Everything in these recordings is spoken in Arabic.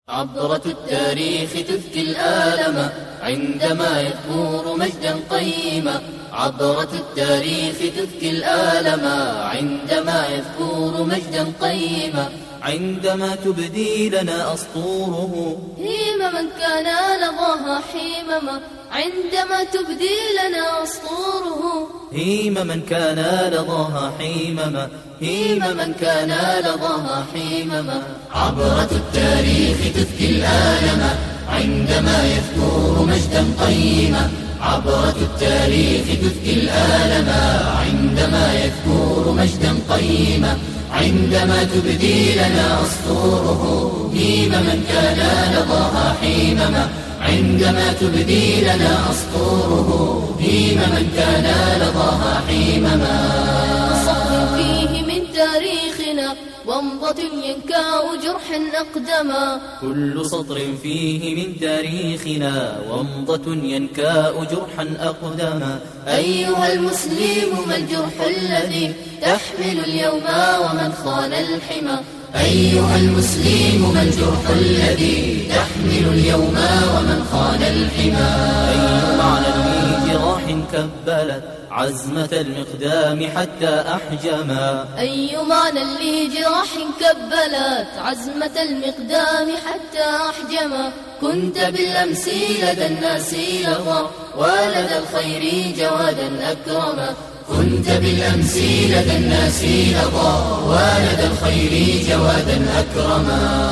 عبرة التاريخ تذكي الآلم عندما يثور مجدا قيما. عبرة التاريخ تذكي الآلم عندما يذكر مجدا قيما. عندما تبدي لنا أسطوره هيم من كان لظاها حيمما. عندما تبدي لنا أسطوره هيم من كان لظاها حيمما. هيم من كان لظاها حيمما. عبرة التاريخ تذكي الآلم عندما يذكر مجدا قيما. عبرة التاريخ تذكي الآلم عندما يذكر مجدا قيما. عندما تبدي لنا أسطوره هيم من كان لظاها حيمما. عندما تبدي لنا أسطوره هيم من كان لظاها حيمما. صف فيه من تاريخنا ومضة ينكاء جرحا أقدما. كل سطر فيه من تاريخنا ومضة ينكاء جرحا أقدما. أيها المسلم ما الجرح الذي تحمل اليوم ومن خان الحمى. أيها المسلم ما الجرح الذي تحمل اليوم ومن خان الحمى. أي معنى لجراح كبلت عزمة المقدام حتى أحجما. أي معنى لجراح كبلت عزمة المقدام حتى أحجما. كنت بالأمس لدى الناس لظى ولدى الخير جوادا أكرما. كنت بالأمس لدى الناس لظى ولدى الخير جوادا أكرما.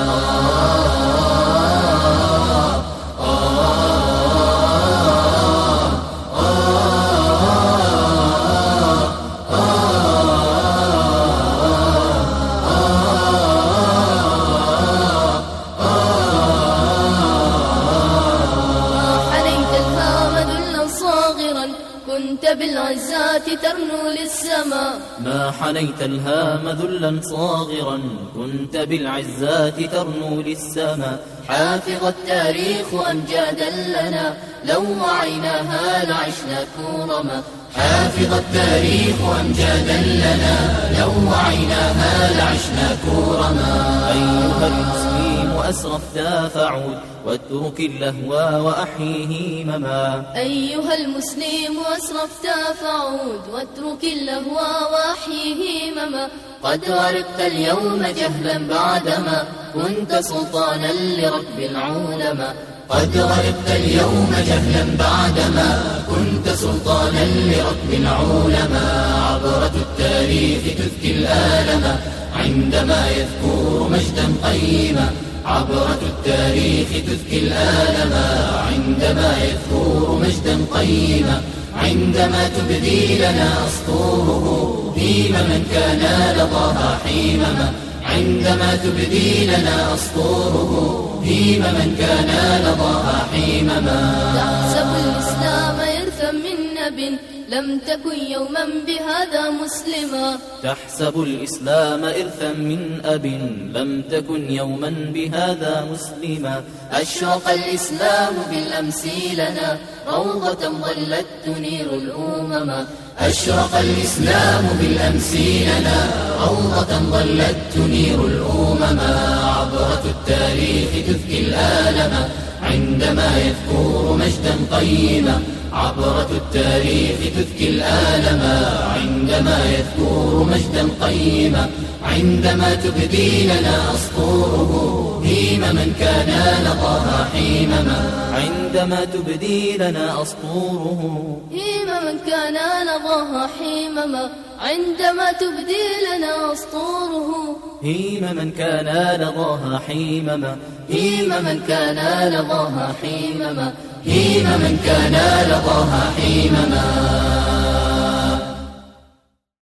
كنت بالعزات ترنو للسماء. ما حنيت الهام ذلا صاغرا كنت بالعزات ترنو للسماء. حافظ التاريخ أمجادا لنا لو وعيناها لعشنا كرما. حافظ التاريخ أمجادا لنا لو وعيناها لعشنا كرما. أيها المسلم أسرفت فعود واترك اللهو وأحيي هيمما. أيها المسلم أسرفت فعود واترك اللهو وأحيي هيمما. قد غرقت اليوم جهلا بعدما كنت سلطانا لركب العولما. قد غرقت اليوم جهلا بعدما كنت سلطانا لركب العولما. عبرة التاريخ تذكي الآلم عندما يذكر مجدا قيما. عبرة التاريخ تذكي الآلم عندما يذكر مجدا قيما. عندما تبدي لنا أسطوره هيم من كان لظاها حيمما. عندما تبدي لنا أسطوره هيم من كان لظاها حيمما. تحسب الإسلام إرثا من نب لم تكن يوما بهذا مسلما. تحسب الإسلام إرثا من أب لم تكن يوما بهذا مسلما. أشرق الإسلام بالأمس لنا روضة ظلت تنير الأمما. أشرق الإسلام بالأمس لنا روضة ظلت تنير الأمما. عبرة التاريخ تذكي الآلم عندما يذكر مجدا قيما. عبرة التاريخ تذكي الآلم عندما يذكر مجدا قيما. عندما تبدي لنا أسطوره هيم من كان لظاها حيمما. عندما تبدي لنا أسطوره هيم من كان لظاها حيمما. عندما تبدي لنا أسطوره هيم من كان لظاها حيمما. هيم من كان لظاها حيمما. هيم من كان لظاها حيمما.